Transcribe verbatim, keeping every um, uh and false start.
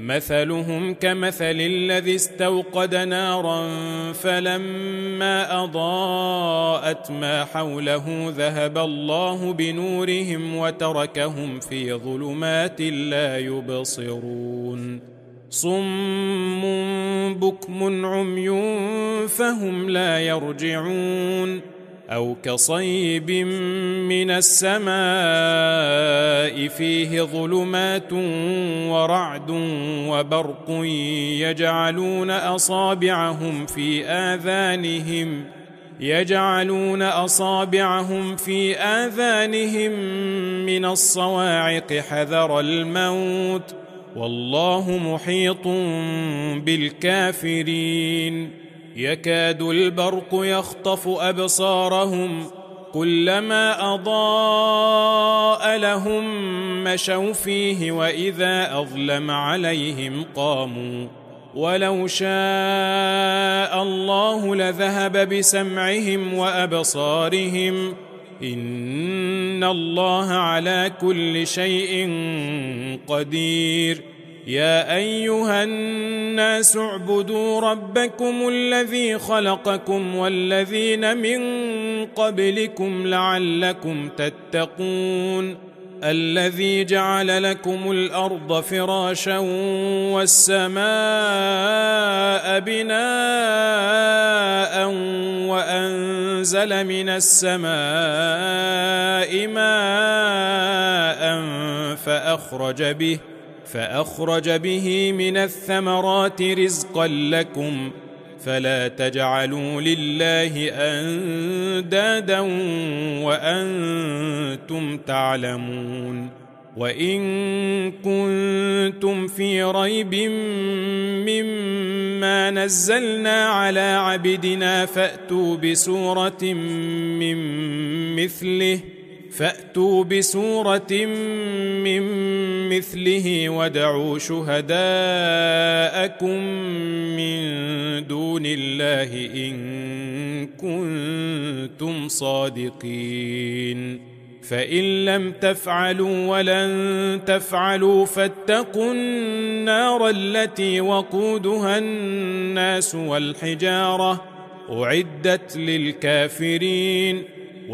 مثلهم كمثل الذي استوقد نارا فلما أضاءت ما حوله ذهب الله بنورهم وتركهم في ظلمات لا يبصرون صم بكم عمي فهم لا يرجعون أو كصيب من السماء فيه ظلمات ورعد وبرق يجعلون أصابعهم في آذانهم يجعلون أصابعهم في آذانهم من الصواعق حذر الموت والله محيط بالكافرين يكاد البرق يخطف أبصارهم كلما أضاء لهم مشوا فيه وإذا أظلم عليهم قاموا ولو شاء الله لذهب بسمعهم وأبصارهم إن الله على كل شيء قدير يا أيها الناس اعبدوا ربكم الذي خلقكم والذين من قبلكم لعلكم تتقون الذي جعل لكم الأرض فراشا والسماء بناء وأنزل من السماء ماء فأخرج به فأخرج به من الثمرات رزقا لكم فلا تجعلوا لله أندادا وأنتم تعلمون وإن كنتم في ريب مما نزلنا على عبدنا فأتوا بسورة من مثله فأتوا بسورة من مثله وادعوا شهداءكم من دون الله إن كنتم صادقين فإن لم تفعلوا ولن تفعلوا فاتقوا النار التي وقودها الناس والحجارة أعدت للكافرين